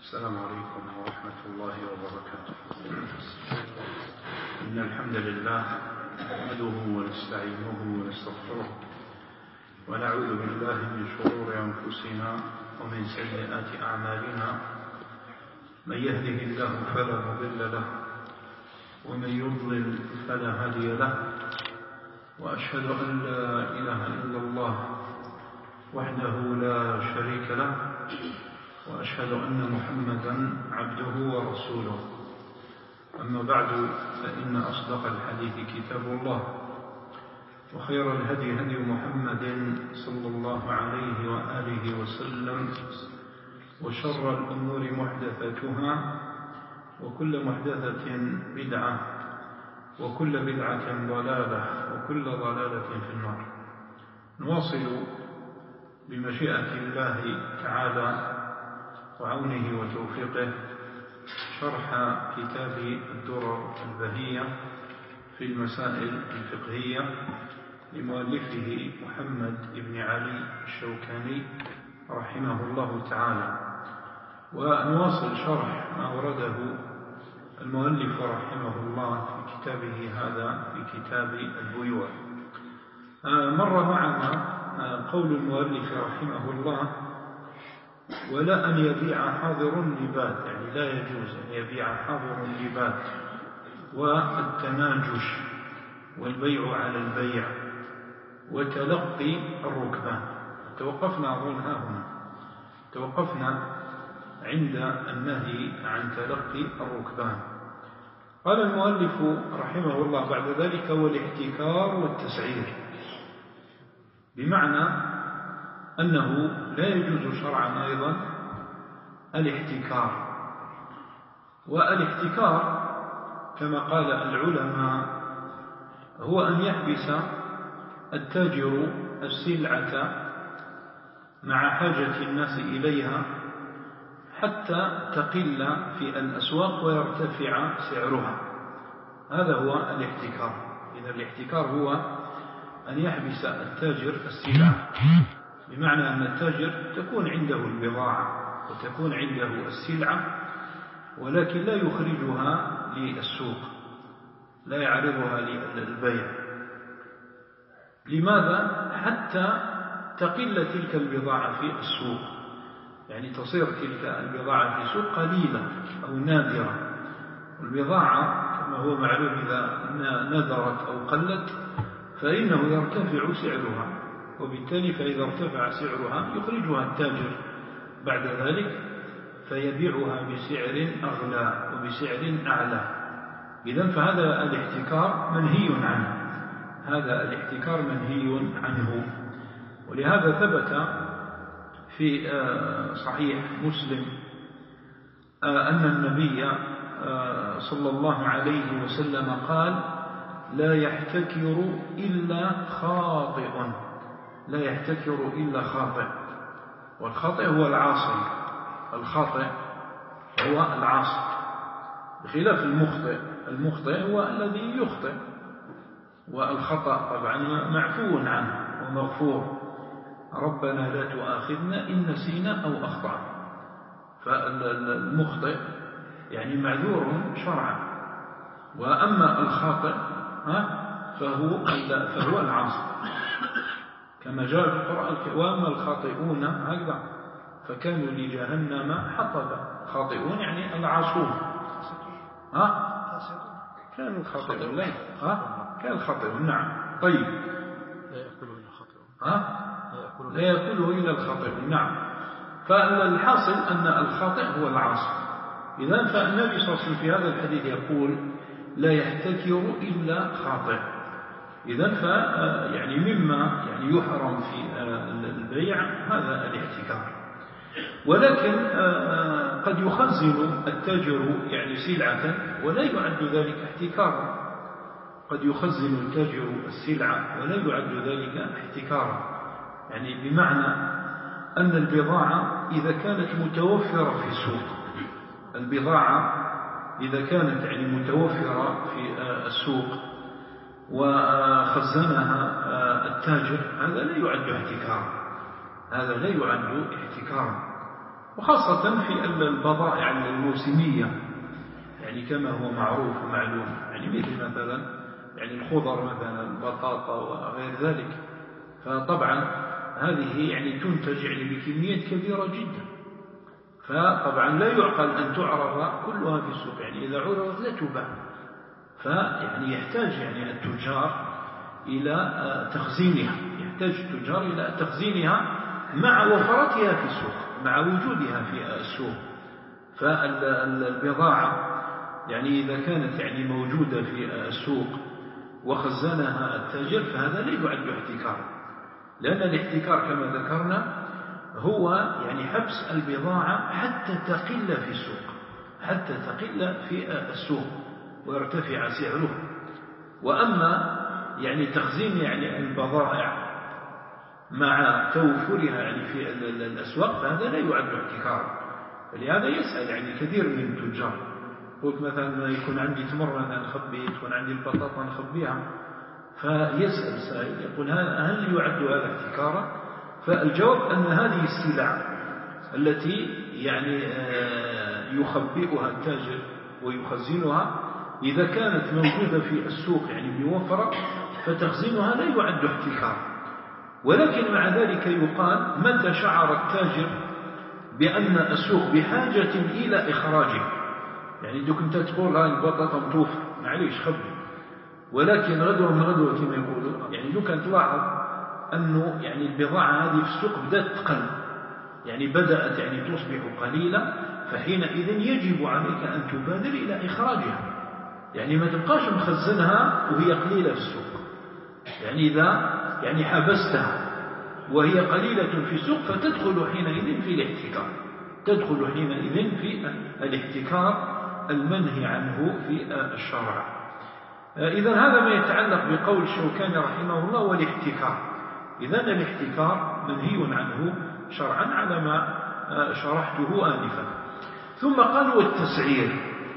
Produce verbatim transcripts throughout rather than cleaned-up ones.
السلام عليكم ورحمة الله وبركاته. إن الحمد لله نحمده ونستعينه ونستغفره ونعوذ بالله من شرور أنفسنا ومن سيئات أعمالنا. من يهده الله فلا مضل له ومن يضلل فلا هادي له، وأشهد أن لا إله إلا الله وحده لا شريك له، وأشهد أن محمدا عبده ورسوله. أما بعد، فإن أصدق الحديث كتاب الله، وخير الهدي هدي محمد صلى الله عليه وآله وسلم، وشر الأمور محدثاتها، وكل محدثة بدعة، وكل بدعة ضلالة، وكل ضلالة في النار. نواصل بمشيئة الله تعالى وعونه وتوفيقه شرح كتاب الدرر البهية في المسائل الفقهية لمؤلفه محمد بن علي الشوكاني رحمه الله تعالى. ونواصل شرح ما ورده المؤلف رحمه الله في كتابه هذا، في كتاب البيوع. مر معنا قول المؤلف رحمه الله: ولا أن يبيع حاضر لباد، يعني لا يجوز أن يبيع حاضر لباد، والتناجش والبيع على البيع، وتلقي الركبان. توقفنا أظن ها هنا توقفنا عند النهي عن تلقي الركبان. قال المؤلف رحمه الله بعد ذلك: والاحتكار والتسعير، بمعنى أنه لا يجوز شرعا أيضا الاحتكار. والاحتكار كما قال العلماء هو أن يحبس التاجر السلعة مع حاجة الناس إليها حتى تقل في الأسواق ويرتفع سعرها. هذا هو الاحتكار. إذا الاحتكار هو أن يحبس التاجر السلعة، بمعنى أن التاجر تكون عنده البضاعة وتكون عنده السلعة، ولكن لا يخرجها للسوق، لا يعرضها للبيع. لماذا؟ حتى تقل تلك البضاعة في السوق، يعني تصير تلك البضاعة في السوق قليلة أو نادرة. البضاعة كما هو معلوم إذا ندرت أو قلت فإنه يرتفع سعرها، وبالتالي فإذا ارتفع سعرها يخرجها التاجر بعد ذلك فيبيعها بسعر أغلى وبسعر أعلى. إذن فهذا الاحتكار منهي عنه، هذا الاحتكار منهي عنه. ولهذا ثبت في صحيح مسلم أن النبي صلى الله عليه وسلم قال: لا يحتكر إلا خاطئ، لا يحتكر إلا خاطئ. والخاطئ هو العاصي، الخاطئ هو العاصي، بخلاف المخطئ. المخطئ هو الذي يخطئ، والخطأ طبعا معفو عنه ومغفور. ربنا لا تؤاخذنا إن نسينا أو أخطأنا. فالمخطئ يعني معذور شرعا، وأما الخاطئ فهو فهو العاصي، كما جاء في القرآن: وأما الخاطئون هكذا فكانوا لجهنم حطبا. خاطئون يعني العاصون. ها كان الخاطئون، لا ها كان الخاطئون. نعم. طيب، لا يأكله إلا الخاطئون. ها لا يأكله إلا الخاطئون. نعم. فالحاصل أن الخاطئ هو العاصي. إذن فالنبي صلى الله عليه وسلم في هذا الحديث يقول: لا يحتكر إلا خاطئ. إذن ف يعني مما يعني يحرم في البيع هذا الاحتكار. ولكن قد يخزن التاجر يعني سلعة ولا يعد ذلك احتكارا. قد يخزن التاجر السلعة ولا يعد ذلك احتكارا، يعني بمعنى أن البضاعة إذا كانت متوفرة في السوق، البضاعة إذا كانت يعني متوفرة في السوق وخزنها التاجر، هذا لا يعد احتكارا، هذا لا يعد احتكارا. وخاصة في البضائع الموسمية، يعني كما هو معروف ومعلوم، يعني مثل مثلا يعني الخضر مثلا البطاطا وغير ذلك، فطبعا هذه يعني تنتج يعني بكميات كبيرة جدا، فطبعا لا يعقل أن تعرض كلها في السوق، يعني إذا عرضت لا تباع، فيعني يحتاج يعني التجار إلى تخزينها، يحتاج التجار إلى تخزينها مع وفرتها في السوق، مع وجودها في السوق. فالبضاعة يعني إذا كانت يعني موجودة في السوق وخزنها التاجر فهذا لا يعد احتكار، لأن الاحتكار كما ذكرنا هو يعني حبس البضاعة حتى تقل في السوق، حتى تقل في السوق ويرتفع سعره. وأما يعني تخزين يعني البضائع مع توفرها يعني في الأسواق فهذا لا يعد احتكارا. فلهذا يسأل يعني كثير من التجار، قلت مثلا يكون عندي تمر أنا نخبي، يكون عندي البطاطا نخبيها، فيسأل سائل يقول هل يعد هذا احتكارا؟ فالجواب أن هذه السلع التي يعني يخبئها التاجر ويخزنها إذا كانت موجودة في السوق يعني بوفرة فتخزينها لا يعد احتكارا. ولكن مع ذلك يقال متى شعر التاجر بأن السوق بحاجة إلى إخراجه، يعني دوك أنت تقول هاي البطاطا متوفر معليش خبي، ولكن غدوة من غدوة كما يقولوا يعني دوك أن تلاحظ أنه يعني البضاعة هذه في السوق بدأت تقل، يعني بدأت يعني تصبح قليلة، فحينئذ يجب عليك أن تبادر إلى إخراجها، يعني ما تبقاش مخزنها وهي قليلة في السوق، يعني إذا يعني حبستها وهي قليلة في السوق فتدخل حينئذ في الاحتكار، تدخل حينئذ في الاحتكار المنهي عنه في الشرع. إذن هذا ما يتعلق بقول الشوكاني رحمه الله والاحتكار. إذن الاحتكار منهي عنه شرعا على ما شرحته آنفا. ثم قال والتسعير،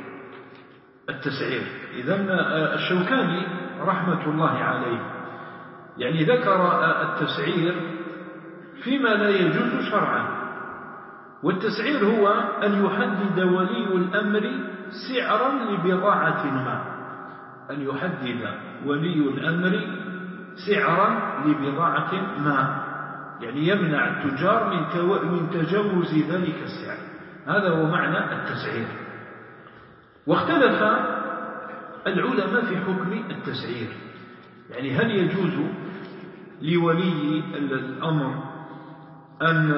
التسعير إذن الشوكاني رحمة الله عليه يعني ذكر التسعير فيما لا يجوز شرعا. والتسعير هو أن يحدد ولي الأمر سعرا لبضاعة ما، أن يحدد ولي الأمر سعرا لبضاعة ما، يعني يمنع التجار من تجاوز ذلك السعر، هذا هو معنى التسعير. واختلف العلماء في حكم التسعير، يعني هل يجوز لولي الأمر أن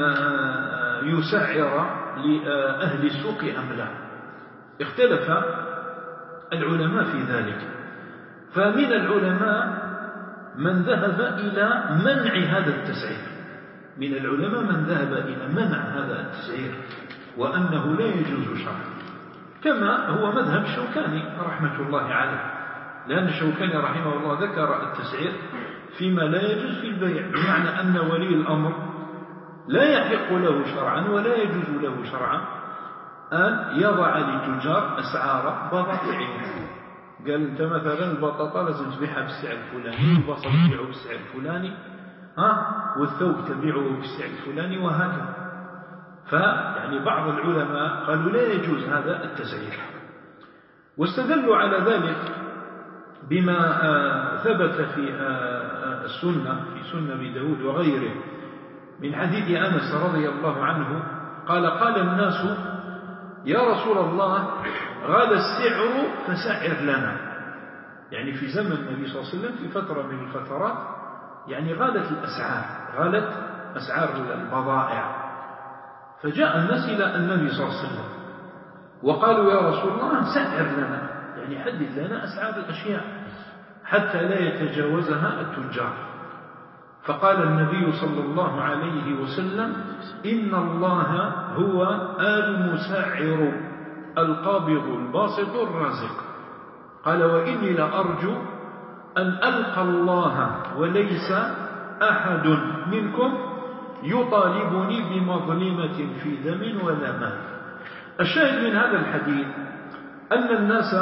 يسعر لأهل السوق أم لا؟ اختلف العلماء في ذلك، فمن العلماء من ذهب إلى منع هذا التسعير، من العلماء من ذهب إلى منع هذا التسعير وأنه لا يجوز شرعا، كما هو مذهب الشوكاني رحمة الله عليه، لأن الشوكاني رحمه الله ذكر التسعير فيما لا يجوز في البيع، بمعنى أن ولي الأمر لا يحق له شرعا ولا يجوز له شرعا أن يضع للتجار أسعار بضائعهم. قال أنت مثلا البطاطا لازم تبيعها بالسعر الفلاني، البصل تبيعه بالسعر الفلاني، ها والثوب تبيعه بالسعر الفلاني، وهكذا. فيعني بعض العلماء قالوا لا يجوز هذا التسعير، واستدلوا على ذلك بما ثبت في السنة في سنة أبي داود وغيره من حديث أنس رضي الله عنه قال قال الناس يا رسول الله غال السعر فسعر لنا، يعني في زمن النبي صلى الله عليه وسلم في فترة من الفترات يعني غالت الأسعار، غالت أسعار البضائع، فجاء الناس إلى النبي صلى الله عليه وسلم وقالوا يا رسول الله سعر لنا، يعني حدد لنا أسعار الأشياء حتى لا يتجاوزها التجار. فقال النبي صلى الله عليه وسلم إن الله هو المسعر القابض الباسط الرازق. قال وإني لأرجو أن ألقى الله وليس أحد منكم يطالبني بمظلمة في دم ولا مال. الشاهد من هذا الحديث أن الناس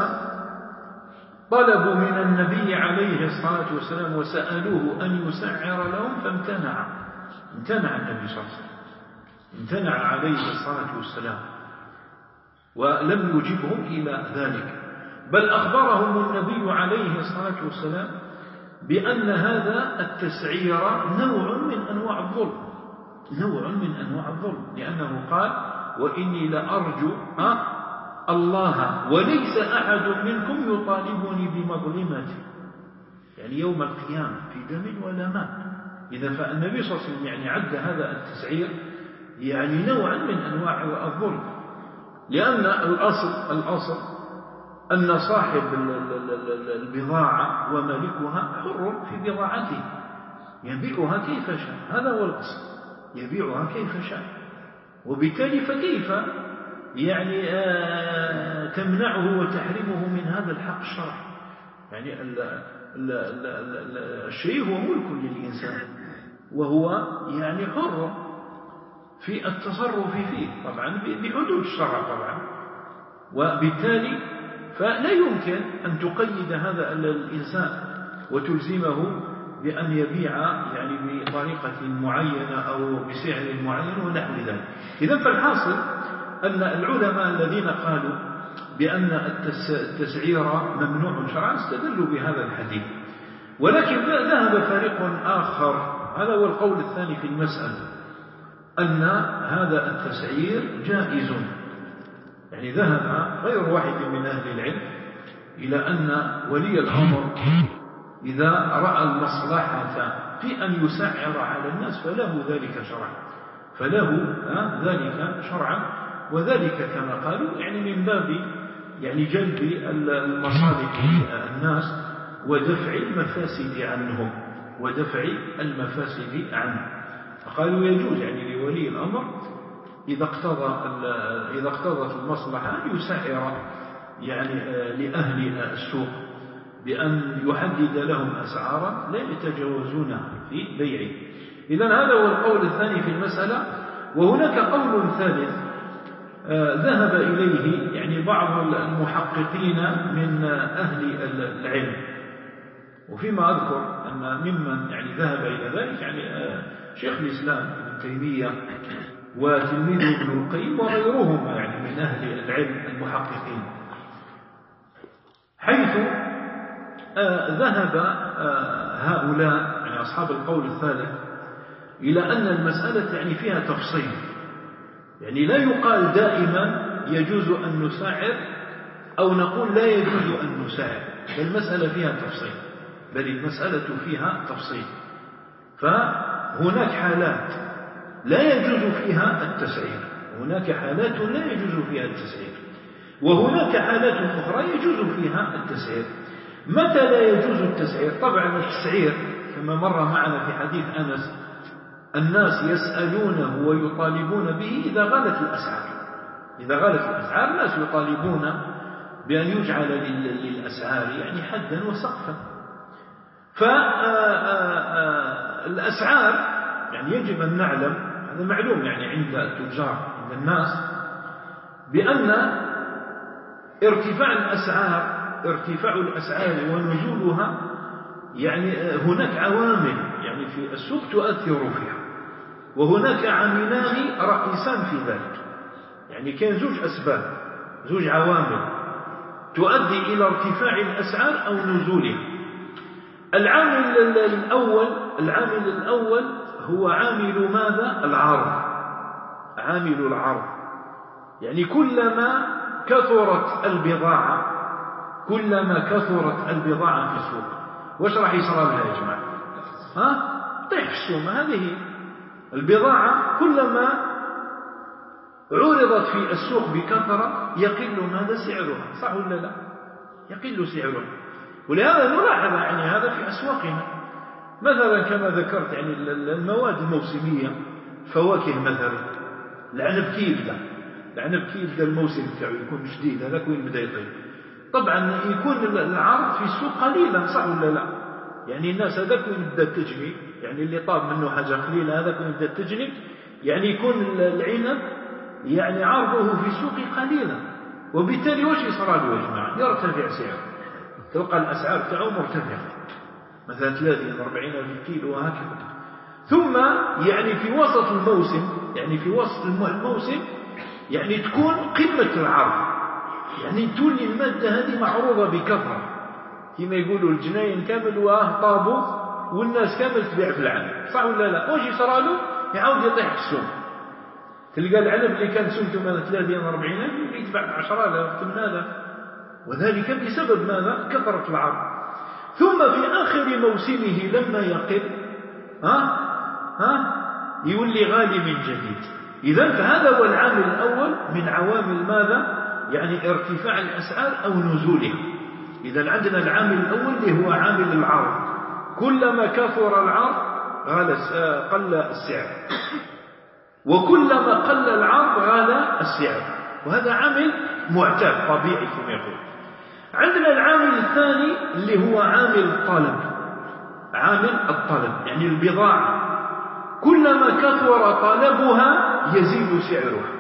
طلبوا من النبي عليه الصلاة والسلام وسألوه أن يسعر لهم فامتنع، امتنع النبي صلى الله عليه وسلم. امتنع عليه الصلاة والسلام ولم يجبهم إلى ذلك، بل أخبرهم النبي عليه الصلاة والسلام بأن هذا التسعير نوع من أنواع الظلم، نوع من أنواع الظلم، لأنه قال وإني لأرجو الله وليس أحد منكم يطالبني بمظلمتي، يعني يوم القيامة في دم ولا ماء. إذا فالنبي صلى الله عليه وسلم يعني عد هذا التسعير يعني نوعا من أنواع الظلم، لأن الأصل الأصل أن صاحب البضاعة ومالكها حر في بضاعته يبيعها كيف شاء، هذا هو الأصل، يبيعها كيف شاء، وبالتالي فكيف يعني آه تمنعه وتحرمه من هذا الحق الشرعي؟ يعني ال ال ال ال الشيء هو ملك للإنسان وهو يعني حر في التصرف فيه طبعا بحدود الشرع طبعا، وبالتالي فلا يمكن أن تقيد هذا الإنسان وتلزمه بأن يبيع يعني بطريقة معينة أو بسعر معين ونحو ذلك. إذن فالحاصل أن العلماء الذين قالوا بأن التسعير ممنوع شرعا استدلوا بهذا الحديث، ولكن ذهب فريق آخر، هذا هو القول الثاني في المسألة، أن هذا التسعير جائز. يعني ذهب غير واحد من أهل العلم إلى أن ولي الأمر إذا رأى المصلحة في أن يسعر على الناس فله ذلك شرعا، فله ذلك شرعا، وذلك كما قالوا يعني من باب يعني جلب المصالح الناس ودفع المفاسد عنهم ودفع المفاسد عنه. فقالوا يجوز يعني لولي الأمر إذا اقتضى إذا اقتضت المصلحة أن يسعر يعني لأهل السوق بأن يحدد لهم أسعارا لا يتجاوزونها في بيعه. إذن هذا هو القول الثاني في المسألة. وهناك قول ثالث ذهب إليه يعني بعض المحققين من أهل العلم، وفيما أذكر أن ممن يعني ذهب إلى ذلك يعني شيخ الإسلام ابن تيمية وتلميذه ابن القيم وغيرهما يعني من أهل العلم المحققين، حيث ذهب هؤلاء يعني أصحاب القول الثالث إلى أن المسألة يعني فيها تفصيل، يعني لا يقال دائما يجوز أن نسعر أو نقول لا يجوز أن نسعر، بل المسألة فيها تفصيل، بل المسألة فيها تفصيل. فهناك حالات لا يجوز فيها التسعير، هناك حالات لا يجوز فيها التسعير، وهناك حالات أخرى يجوز فيها التسعير. متى لا يجوز التسعير؟ طبعا التسعير كما مر معنا في حديث أنس الناس يسألونه ويطالبون به إذا غلت الأسعار، إذا غلت الأسعار الناس يطالبون بأن يجعل للأسعار يعني حدا وسقفا. فالأسعار يعني يجب أن نعلم، هذا معلوم يعني عند التجار عند الناس، بأن ارتفاع الأسعار ارتفاع الأسعار ونزولها يعني هناك عوامل يعني في السوق تؤثر فيها، وهناك عاملان رئيسان في ذلك، يعني كان زوج أسباب زوج عوامل تؤدي إلى ارتفاع الأسعار أو نزولها. العامل الأول العامل الأول هو عامل ماذا؟ العرض، عامل العرض، يعني كلما كثرت البضاعة كلما كثرت البضاعة في السوق واش راح يصير لها يا جماعة؟ ها؟ طيح السومة. هذه البضاعة كلما عرضت في السوق بكثرة يقل ماذا سعرها، صح ولا لا؟ يقل سعرها. ولهذا نلاحظ يعني هذا في أسواقنا مثلا كما ذكرت يعني المواد الموسمية، فواكه مثلا، العنب كي يبدا العنب كي يبدا الموسم تاعو يكون جديد، هذاك وين بدا يطيب، طبعا يكون العرض في السوق قليلا، صح ولا لا؟ يعني الناس هذاك وين بدا تجني، يعني اللي طاب منه حاجة قليلة هذاك وين بدا تجني، يعني يكون العنب يعني عرضه في السوق قليلا، وبالتالي واش يصرى له يا جماعة؟ يرتفع سعره، تلقى الأسعار تاعو مرتفعة مثلا ثلاثين أربعين في الكيلو وهكذا. ثم يعني في وسط الموسم يعني في وسط الموسم يعني تكون قمة العرض، يعني تولي المادة هذه معروضة بكثرة كما يقولوا الجناين كامل واه طابوا والناس كامل تبيع في العنب، صح ولا لا؟ واش يصرى له؟ يعاود يطيح في السوق، تلقى العنب اللي كان سمته مثلا ثلاثين أربعين ألف يتباع ب عشرة آلاف ثمانية آلاف، وذلك بسبب ماذا؟ كثرة العرض. ثم في آخر موسمه لما يقل ها ها يولي غالي من جديد. إذن فهذا هو العامل الأول من عوامل ماذا؟ يعني ارتفاع الأسعار أو نزولها. إذن عندنا العامل الأول اللي هو عامل العرض، كلما كثر العرض قل السعر، وكلما قل العرض غالى السعر، وهذا عامل معتاد طبيعي كما يقول. عندنا العامل الثاني اللي هو عامل الطلب، عامل الطلب يعني البضاعة كلما كثر طلبها يزيد سعرها،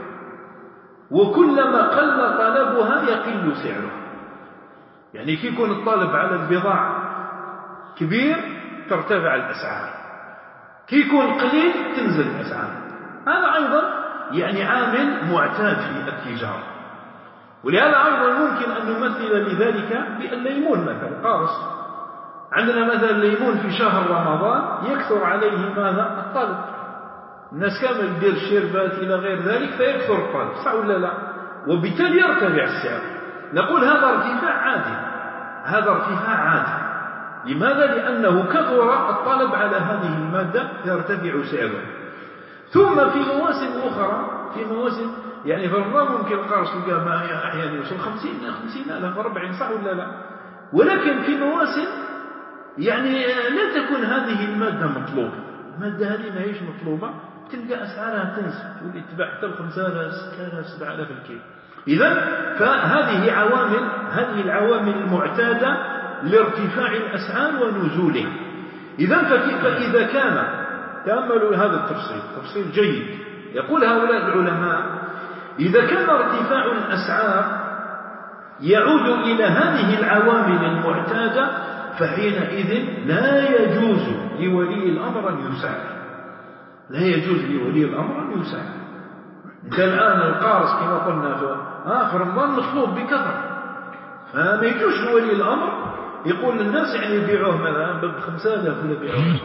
وكلما قل طلبها يقل سعرها. يعني كي يكون الطلب على البضاعة كبير ترتفع الأسعار، كي يكون قليل تنزل الأسعار. هذا أيضا يعني عامل معتاد في التجارة. ولهذا أيضا ممكن أن نمثل لذلك بالليمون مثلا قارص. عندنا مثلا الليمون في شهر رمضان يكثر عليه ماذا؟ الطلب، الناس كامل يدير الشربات إلى غير ذلك فيكثر الطلب، صح ولا لا؟ وبالتالي يرتفع السعر. نقول هذا ارتفاع عادي، هذا ارتفاع عادي. لماذا؟ لأنه كثر الطلب على هذه المادة فيرتفع سعره. ثم في مواسم أخرى، في مواسم يعني في رمضان ممكن القارص تلقاه أحيانا يوصل خمسين خمسين ألف أربعين، صح ولا لا؟ ولكن في مواسم يعني لا تكون هذه المادة مطلوبة، المادة هذه ما هيش مطلوبة، تلقى أسعارها تنزل واللي تباع حتى بخمسة آلاف ستة آلاف سبعة آلاف الكيلو. إذن فهذه عوامل، هذه العوامل المعتادة لارتفاع الأسعار ونزولها. إذن فإذا كان، تأملوا هذا التفصيل، تفصيل جيد، يقول هؤلاء العلماء إذا كان ارتفاع الأسعار يعود إلى هذه العوامل المعتادة فحينئذ لا يجوز لولي الأمر أن يسعر، لا يجوز لولي الأمر أن يسعر. أنت الآن القارص كما قلنا في رمضان مطلوب بكثرة، فما يجوز لولي الأمر يقول للناس يعني يبيعوه مثلا بخمسة آلاف ولا يبيعوه،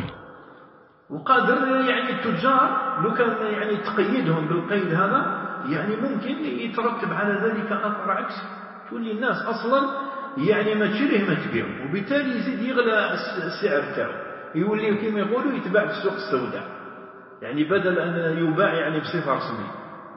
وقادر يعني التجار لو كان يعني تقيدهم بالقيد هذا يعني ممكن يترتب على ذلك أثر عكسي، تولي الناس أصلا يعني ما تشريه ما تبيعه، وبالتالي يزيد يغلى السعر تاعه، يولي كما يقولوا يتباع في السوق السوداء، يعني بدل أن يباع يعني بصفة رسمية.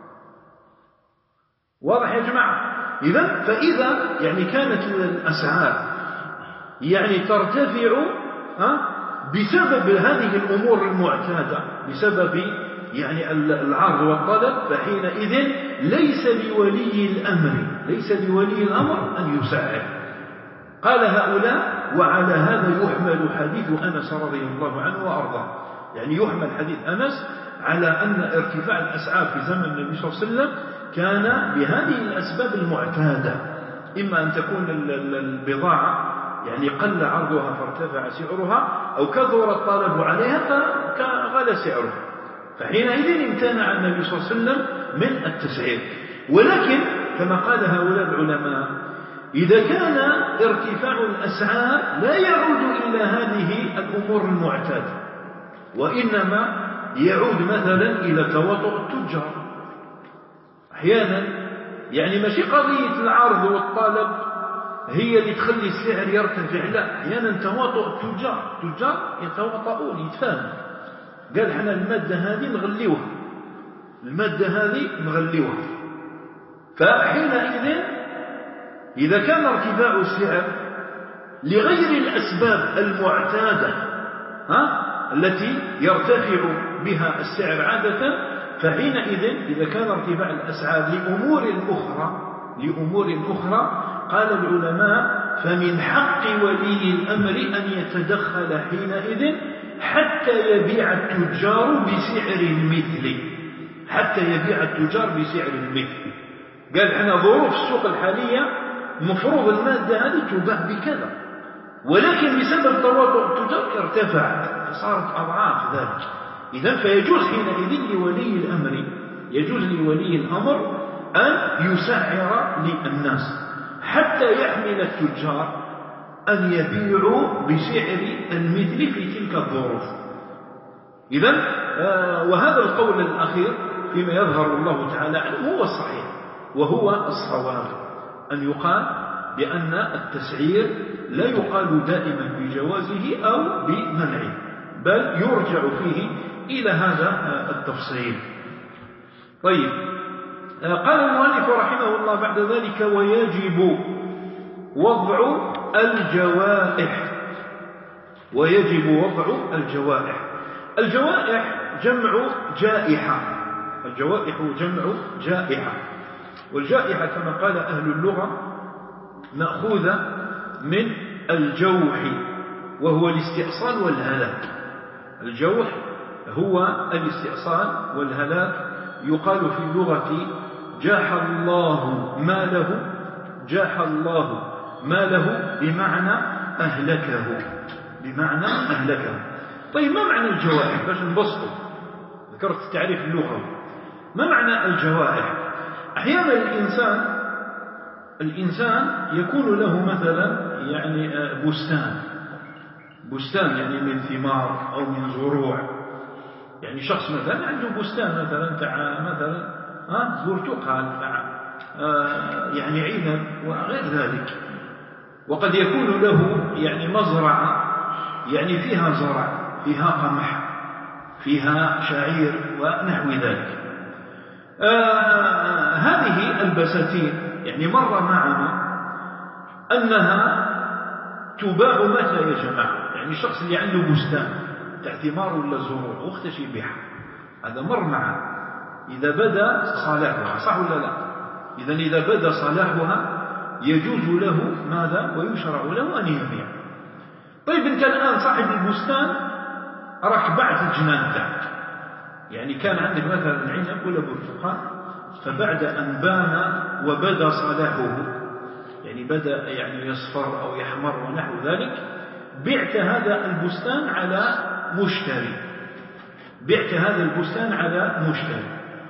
واضح يا جماعة؟ إذا فإذا يعني كانت الأسعار يعني ترتفع ها بسبب هذه الأمور المعتادة، بسبب يعني العرض والطلب، فحينئذ ليس لولي الأمر ليس لولي الأمر أن يسعر. قال هؤلاء وعلى هذا يحمل حديث أنس رضي الله عنه وأرضاه، يعني يحمل حديث أنس على أن ارتفاع الأسعار في زمن النبي صلى الله عليه وسلم كان بهذه الأسباب المعتادة، إما أن تكون البضاعة يعني قل عرضها فارتفع سعرها، أو كثر الطلب عليها فغلى سعرها، فحينئذ امتنع النبي صلى الله عليه وسلم من التسعير. ولكن كما قال هؤلاء العلماء إذا كان ارتفاع الأسعار لا يعود إلى هذه الأمور المعتادة، وإنما يعود مثلا إلى تواطؤ التجار. أحيانا يعني ماشي قضية العرض والطلب هي اللي تخلي السعر يرتفع، لا، أحيانا تواطؤ التجار، التجار يتواطؤون يتفاهموا، قال حنا المادة هذه نغليوها، المادة هذه نغليوها، فحينئذ إذا كان ارتفاع السعر لغير الأسباب المعتادة ها التي يرتفع بها السعر عادة، فحينئذ إذا كان ارتفاع الأسعار لأمور أخرى لأمور أخرى قال العلماء فمن حق ولي الأمر أن يتدخل حينئذ حتى يبيع التجار بسعر المثل، حتى يبيع التجار بسعر المثل. قال احنا ظروف السوق الحالية مفروض المادة هذه تباع بكذا، ولكن بسبب تواطؤ التجار ارتفعت فصارت أضعاف ذلك، إذن فيجوز حينئذ لولي الأمر يجوز لولي الأمر أن يسعر للناس حتى يحمل التجار أن يبيعوا بسعر المثل في تلك الظروف. إذن آه وهذا القول الأخير فيما يظهر الله تعالى عنه هو الصحيح وهو الصواب، أن يقال بأن التسعير لا يقال دائما بجوازه أو بمنعه، بل يرجع فيه إلى هذا التفصيل. طيب، قال المؤلف رحمه الله بعد ذلك: ويجب وضع الجوائح. ويجب وضع الجوائح. الجوائح جمع جائحة. الجوائح جمع جائحة، والجائحة كما قال أهل اللغة مأخوذة من الجوح وهو الاستئصال والهلاك. الجوح هو الاستئصال والهلاك. يقال في اللغة جاح الله ماله، جاح الله ماله بمعنى أهلكه، بمعنى أهلكه. طيب، ما معنى الجوائح؟ باش نبسطه، ذكرت التعريف اللغوي. ما معنى الجوائح؟ أحيانا الإنسان الإنسان يكون له مثلا يعني بستان بستان يعني من ثمار أو من زروع. يعني شخص مثلا عنده بستان مثلا تاع مثلا ها برتقال، تاع آه يعني عنب وغير ذلك. وقد يكون له يعني مزرعة يعني فيها زرع، فيها قمح، فيها شعير ونحو ذلك. آه هذه البساتين يعني مر معنا أنها تباع متى يا جماعة؟ يعني الشخص اللي عنده بستان تاع ثمار ولا زروع واختش يبيعها، هذا مر معنا إذا بدا صلاحها، صح ولا لا؟ إذا إذا بدا صلاحها يجوز له ماذا؟ ويشرع له أن يبيع. طيب، أنت الآن صاحب البستان راك بعت الجنان تاعك، يعني كان عندك مثلا عنب ولا برتقال، فبعد أن بان وبدا صلاحه يعني بدأ يعني يصفر أو يحمر ونحو ذلك، بعت هذا البستان على مشتري، بعت هذا البستان على مشتري.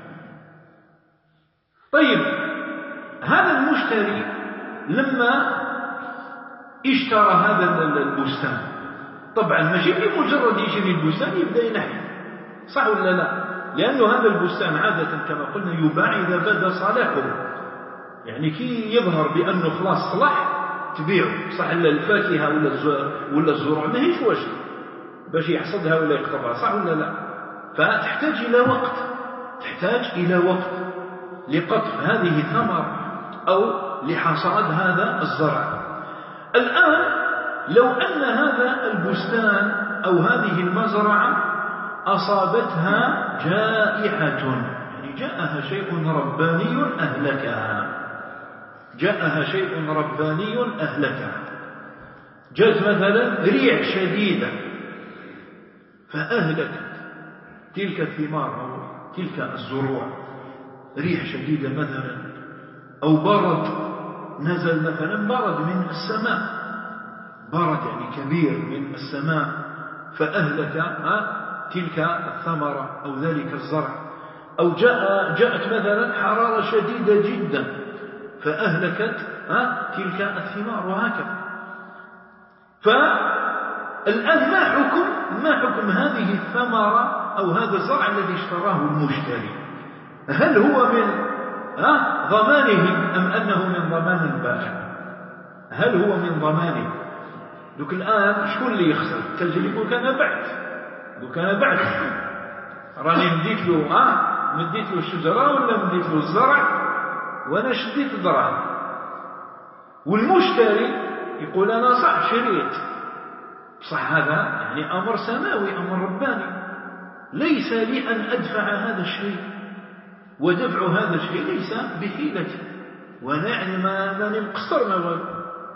طيب، هذا المشتري لما اشترى هذا البستان طبعا ماشي بمجرد يشتري البستان يبدأ ينحي، صح ولا لا؟ لأنه هذا البستان عادة كما قلنا يباع إذا بدا صلاحه، يعني كي يظهر بأنه خلاص صلح تبيعه، صح؟ إلا الفاكهة ولا ولا الزروع ما هيش واش باش يحصدها ولا يقطفها، صح ولا لا؟ فتحتاج إلى وقت، تحتاج إلى وقت لقطف هذه الثمر أو لحصاد هذا الزرع. الآن لو أن هذا البستان أو هذه المزرعة أصابتها جائحة، يعني جاءها شيء رباني أهلكها، جاءها شيء رباني أهلكها، جاءت مثلا ريح شديدة فأهلكت تلك الثمار أو تلك الزروع، ريح شديدة مثلا، أو برد نزل مثلا، برد من السماء، برد يعني كبير من السماء فأهلك تلك الثمرة أو ذلك الزرع، أو جاء جاءت مثلا حرارة شديدة جدا فأهلكت تلك الثمار، وهكذا. فالآن ما حكم ما حكم هذه الثمرة أو هذا الزرع الذي اشتراه المشتري؟ هل هو من ضمانه أم أنه من ضمان البائع؟ هل هو من ضمانه؟ دوك الآن شكون اللي يخسر؟ التاجر يقول كان بعت، دوك أنا بعت راني مديت له آه مديت له الشجرة ولا مديت له الزرع وأنا شديت الدراهم، والمشتري يقول أنا صح شريت، صح هذا يعني أمر سماوي، أمر رباني، ليس لي أن أدفع هذا الشيء، ودفع هذا الشيء ليس بحيلتي، وأنا يعني ما ماني مقصر ما والو.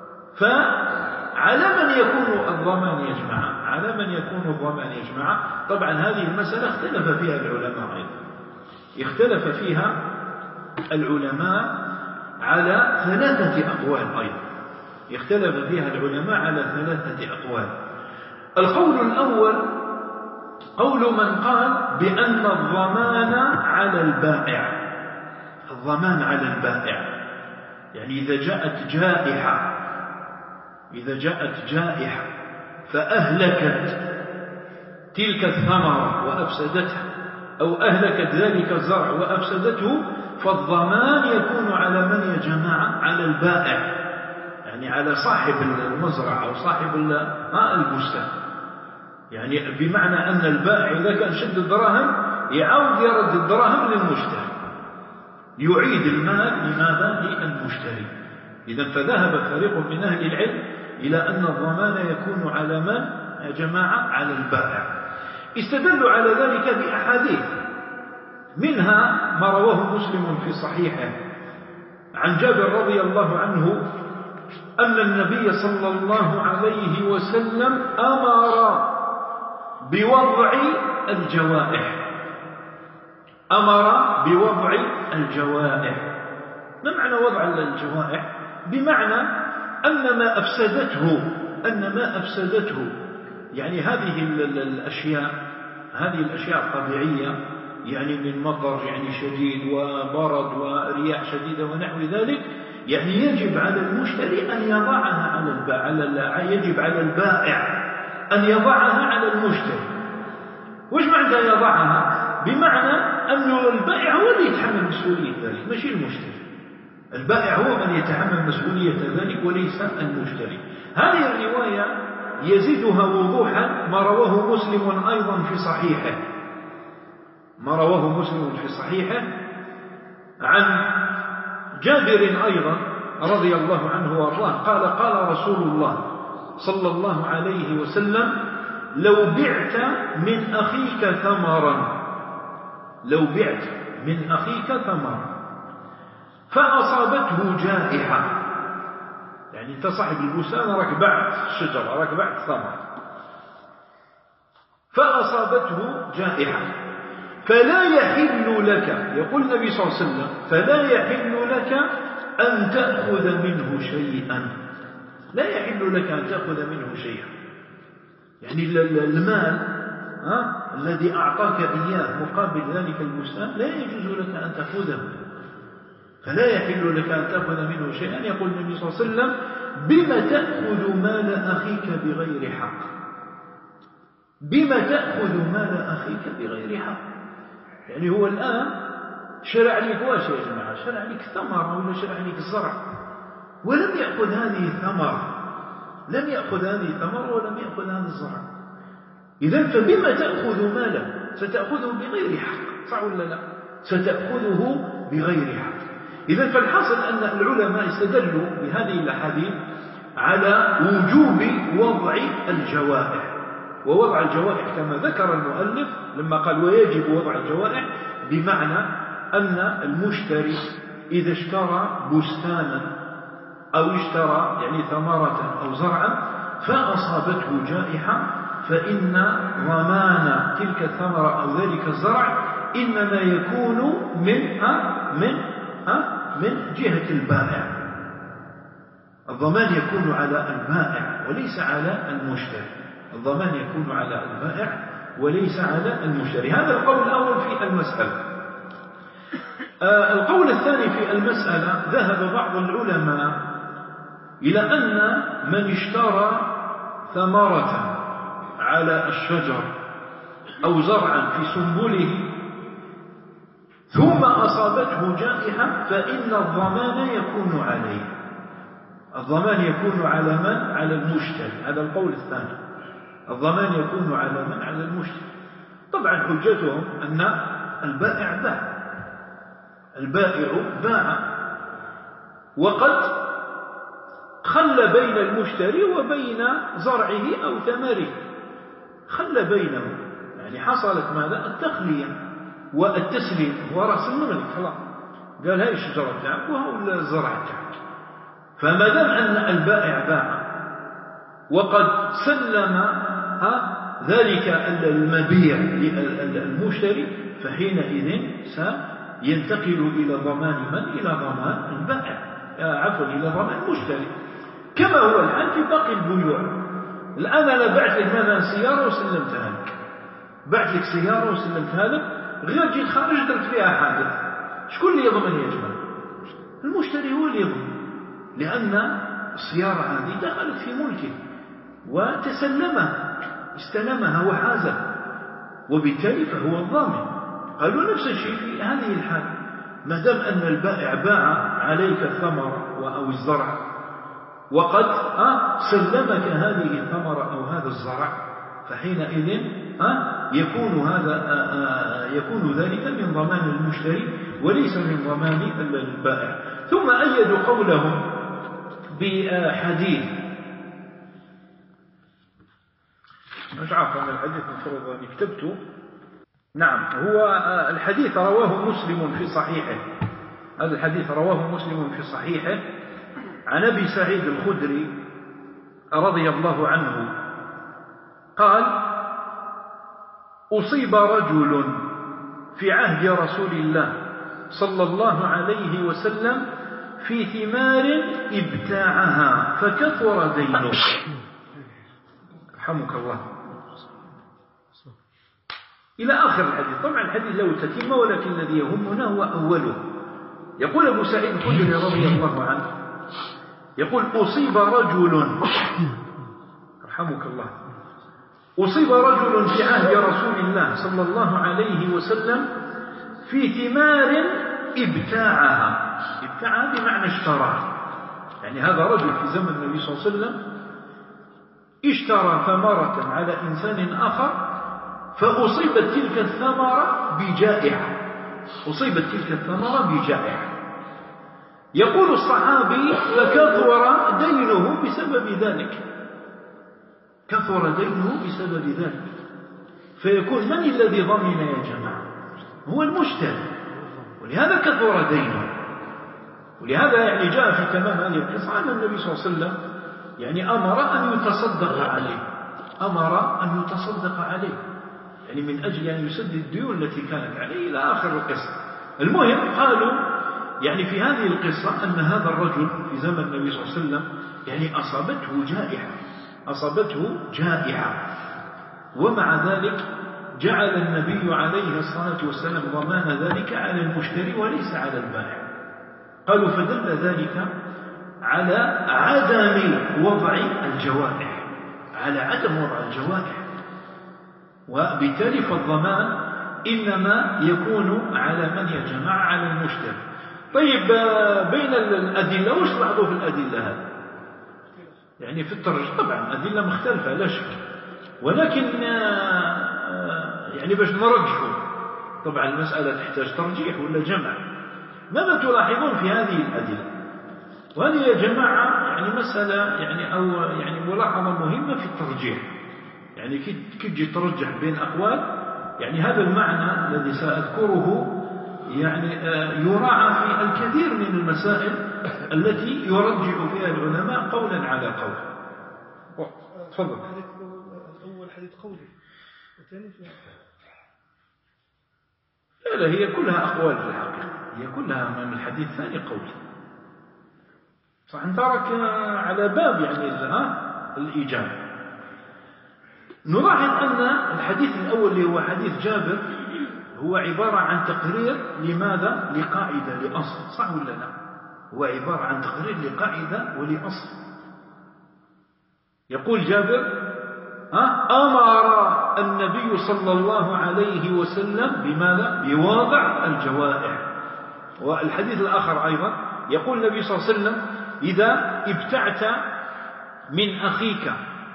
فعلى من يكون الضمان يا جماعة؟ على من يكون الضمان يا جماعة؟ طبعا هذه المسألة اختلف فيها العلماء أيضا، اختلف فيها العلماء على ثلاثة أقوال أيضا، اختلف فيها العلماء على ثلاثة أقوال. القول الأول قول من قال بأن الضمان على البائع، الضمان على البائع، يعني إذا جاءت جائحة إذا جاءت جائحة فأهلكت تلك الثمرة وأفسدتها، أو أهلكت ذلك الزرع وأفسدته، فالضمان يكون على من يا جماعة؟ على البائع، يعني على صاحب المزرعة أو صاحب البستان. يعني بمعنى أن البائع إذا كان شد الدراهم يعود يرد الدراهم للمشتري، يعيد المال لماذا؟ للمشتري. إذا فذهب فريق من أهل العلم إلى أن الضمان يكون على من يا جماعة؟ على البائع. استدلوا على ذلك بأحاديث، منها ما رواه مسلم في صحيحه عن جابر رضي الله عنه أن النبي صلى الله عليه وسلم أمر بوضع الجوائح أمر بوضع الجوائح. ما معنى وضع الجوائح؟ بمعنى أن ما أفسدته أن ما أفسدته يعني هذه الأشياء هذه الأشياء الطبيعية، يعني من مطر يعني شديد وبرد ورياح شديدة ونحو ذلك، يعني يجب على المشتري أن يضعها على البائع، يجب على البائع أن يضعها على المشتري. وش معنى يضعها؟ بمعنى أن البائع هو اللي يتحمل مسؤولية ذلك، مش المشتري. البائع هو من يتحمل مسؤولية ذلك وليس المشتري. هذه الرواية يزيدها وضوحا ما رواه مسلم أيضا في صحيحه ما رواه مسلم في صحيحه عن جابر أيضا رضي الله عنه وارضاه قال قال رسول الله صلى الله عليه وسلم: لو بعت من أخيك ثمرا لو بعت من أخيك ثمرا فأصابته جائحة، يعني أنت صاحب البستان راك بعت شجرة راك بعت ثمر، فأصابته جائحة، فلا يحل لك، يقول النبي صلى الله عليه وسلم: فلا يحل لك أن تأخذ منه شيئا. لا يحل لك أن تأخذ منه شيئا، يعني المال ها الذي أعطاك إياه مقابل ذلك البستان لا يجوز لك أن تأخذه. فلا يحل لك أن تأخذ منه شيئا. يقول النبي صلى الله عليه وسلم: بما تأخذ مال أخيك بغير حق بما تأخذ مال أخيك بغير حق يعني هو الآن شرع لك واش يا جماعة؟ شرع لك ثمرة ولا شرع لك الزرع، ولم يأخذ هذه الثمرة لم يأخذ هذه الثمرة ولم يأخذ هذا الزرع. إذن فبما تأخذ ماله؟ ستأخذه بغير حق، صح ولا لا؟ ستأخذه بغير حق. إذن فالحاصل أن العلماء استدلوا بهذه الأحاديث على وجوب وضع الجوائح. ووضع الجوائح كما ذكر المؤلف لما قال ويجب وضع الجوائح، بمعنى أن المشتري إذا اشترى بستانا أو اشترى يعني ثمرة أو زرعا فأصابته جائحة، فإن ضمان تلك الثمرة أو ذلك الزرع إنما يكون من من من جهة البائع. الضمان يكون على البائع وليس على المشتري. الضمان يكون على البائع وليس على المشتري. هذا القول الأول في المسألة. آه القول الثاني في المسألة، ذهب بعض العلماء إلى أن من اشترى ثمرة على الشجر أو زرعا في سنبله ثم أصابته جائحة فإن الضمان يكون عليه. الضمان يكون على من؟ على المشتري. هذا القول الثاني، الضمان يكون على من؟ على المشتري. طبعا حجتهم أن البائع باع البائع باع وقد خل بين المشتري وبين زرعه أو ثمره، خل بينه، يعني حصلت ماذا؟ التخلية والتسليم ورأس الملك. خلاص قال هاي الشجرة بتاعك وهو الزرع بتاعك. فما دام أن البائع باع وقد سلم ها ذلك المبيع للمشتري، فحينئذ سينتقل إلى ضمان من؟ إلى ضمان البائع، عفوا إلى ضمان المشتري، كما هو الحال في باقي البيوع. الآن أنا بعت لك مثلا سيارة وسلمتها لك، بعت لك سيارة وسلمتها لك، غير جيت خارج درت فيها حادث، شكون اللي يضمن يا جماعة؟ المشتري هو اللي يضمن، لأن السيارة هذه دخلت في ملكه وتسلمها، استلمها وحازها، وبالتالي فهو الضامن. قالوا نفس الشيء في هذه الحالة، ما دام أن البائع باع عليك الثمرة أو الزرع وقد سلمك هذه الثمرة أو هذا الزرع، فحينئذ يكون هذا يكون ذلك من ضمان المشتري وليس من ضمان البائع. ثم أيدوا قولهم بحديث، مش عارف أن الحديث المفروض أني كتبته، نعم هو الحديث رواه مسلم في صحيحه، هذا الحديث رواه مسلم في صحيحه عن أبي سعيد الخدري رضي الله عنه قال: أصيب رجل في عهد رسول الله صلى الله عليه وسلم في ثمار ابتاعها فكثر دينه. رحمك الله. إلى آخر الحديث. طبعا الحديث له تتمة، ولكن الذي يهمنا هو أوله. يقول أبو سعيد الخدري رضي الله عنه، يقول: أصيب رجل، رحمك الله، أصيب رجل في عهد رسول الله صلى الله عليه وسلم في ثمار ابتاعها. ابتاعها بمعنى اشتراها، يعني هذا رجل في زمن النبي صلى الله عليه وسلم اشترى ثمرة على إنسان آخر، فأصيبت تلك الثمرة بجائحة، أصيبت تلك الثمرة بجائحة. يقول الصحابي: فكثر دينه بسبب ذلك، كثر دينه بسبب ذلك. فيكون من الذي ضمن يا جماعة؟ هو المشتري، ولهذا كثر دينه. ولهذا يعني جاء في تمام هذه القصة أن النبي صلى الله عليه وسلم يعني أمر أن يتصدق عليه، أمر أن يتصدق عليه، يعني من أجل أن يسدد الديون التي كانت عليه إلى آخر القصة. المهم قالوا يعني في هذه القصة أن هذا الرجل في زمن النبي صلى الله عليه وسلم يعني أصابته جائحة، أصابته جائحة، ومع ذلك جعل النبي عليه الصلاة والسلام ضمان ذلك على المشتري وليس على البائع. قالوا فدل ذلك على عدم وضع الجوائح، على عدم وضع الجوائح، وبالتالي فالضمان إنما يكون على من يا جماعة؟ على المشتري. طيب بين الأدلة وش لاحظوا في الأدلة هذه؟ يعني في الترجيح طبعا أدلة مختلفة لا شك، ولكن يعني باش نرجحوا طبعا المسألة تحتاج ترجيح ولا جمع. ماذا تلاحظون في هذه الأدلة؟ وهذه يا جماعة يعني مسألة يعني أو يعني ملاحظة مهمة في الترجيح. يعني كي تجي ترجح بين أقوال، يعني هذا المعنى الذي سأذكره يعني يراعى في الكثير من المسائل التي يرجح فيها العلماء قولا على قول. تفضل. الأول حديث قولي والثاني في لا لا هي كلها أقوال في الحقيقة، هي كلها من الحديث الثاني قولي. صح نترك على باب يعني الإيجاب. نلاحظ أن الحديث الأول اللي هو حديث جابر هو عبارة عن تقرير لماذا؟ لقاعدة، لأصل، صح ولا لا؟ هو عبارة عن تقرير لقاعدة ولأصل. يقول جابر: ها أمر النبي صلى الله عليه وسلم بماذا؟ بوضع الجوائح. والحديث الآخر أيضا يقول النبي صلى الله عليه وسلم: إذا ابتعت من أخيك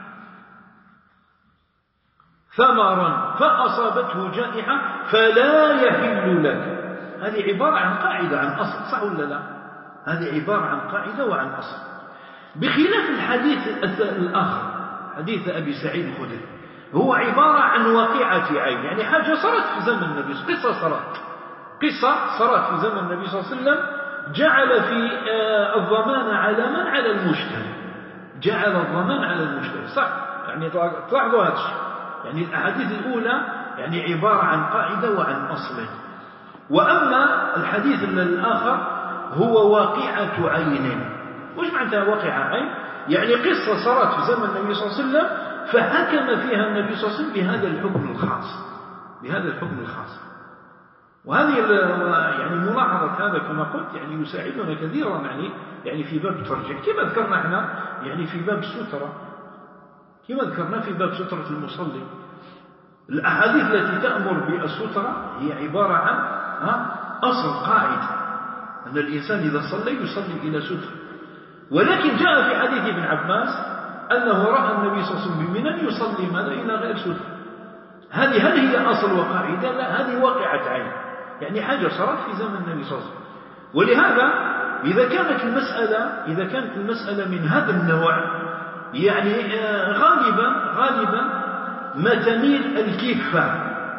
ثمرا فأصابته جائحة فلا يحل لك. هذه عبارة عن قاعدة، عن أصل، صح ولا لا؟ هذه عبارة عن قاعدة وعن أصل، بخلاف الحديث الآخر حديث أبي سعيد الخدري، هو عبارة عن واقعة عين، يعني حاجة صارت في زمن النبي، قصة صارت قصة صارت في زمن النبي صلى الله عليه وسلم، جعل في الضمان على من؟ على المشتري، جعل الضمان على المشتري، صح؟ يعني تلاحظوا هذا الشيء، يعني الأحاديث الأولى يعني عبارة عن قاعدة وعن أصل. وأما الحديث الآخر هو واقعة عين. وش معنى واقعة عين؟ يعني قصة صارت في زمن النبي صلى الله عليه وسلم فحكم فيها النبي صلى الله عليه وسلم بهذا الحكم الخاص، بهذا الحكم الخاص. وهذه يعني ملاحظة هذا كما قلت يعني يساعدنا كثيرا يعني يعني في باب الترجيح، كما ذكرنا احنا يعني في باب السترة، كما ذكرنا في باب سترة المصلي. الأحاديث التي تأمر بالسترة هي عبارة عن أصل قاعدة أن الإنسان إذا صلى يصلي إلى سترة. ولكن جاء في حديث ابن عباس أنه رأى النبي صلى الله عليه وسلم بمنى يصلي ماذا إلى غير سترة. هذه هل هي أصل وقاعدة؟ لا، هذه واقعة عين، يعني حاجة صارت في زمن النبي صلى الله عليه وسلم. ولهذا إذا كانت المسألة إذا كانت المسألة من هذا النوع يعني غالبا غالبا ما تميل الكفة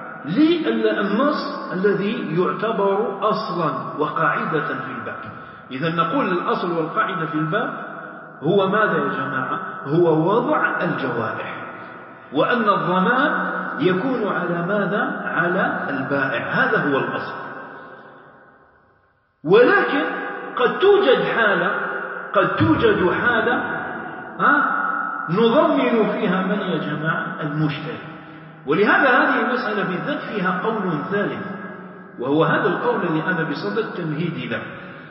للنص الذي يعتبر أصلا وقاعدة في الباب. إذا نقول الأصل والقاعدة في الباب هو ماذا يا جماعة؟ هو وضع الجوارح، وأن الضمان يكون على ماذا؟ على البائع، هذا هو الأصل. ولكن قد توجد حالة قد توجد حالة ها نضمن فيها من يا جماعة؟ المشتري. ولهذا هذه المسألة بالذات فيها قول ثالث، وهو هذا القول الذي أنا بصدد التمهيد له،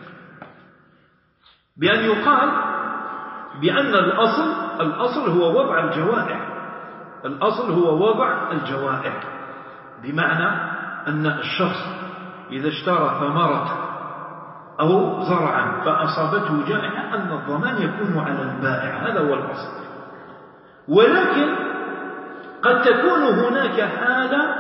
بأن يقال بأن الأصل الأصل هو وضع الجوائح. الأصل هو وضع الجوائح، بمعنى أن الشخص إذا اشترى ثمرة أو زرعا فأصابته جائحة أن الضمان يكون على البائع، هذا هو الأصل. ولكن قد تكون هناك حالة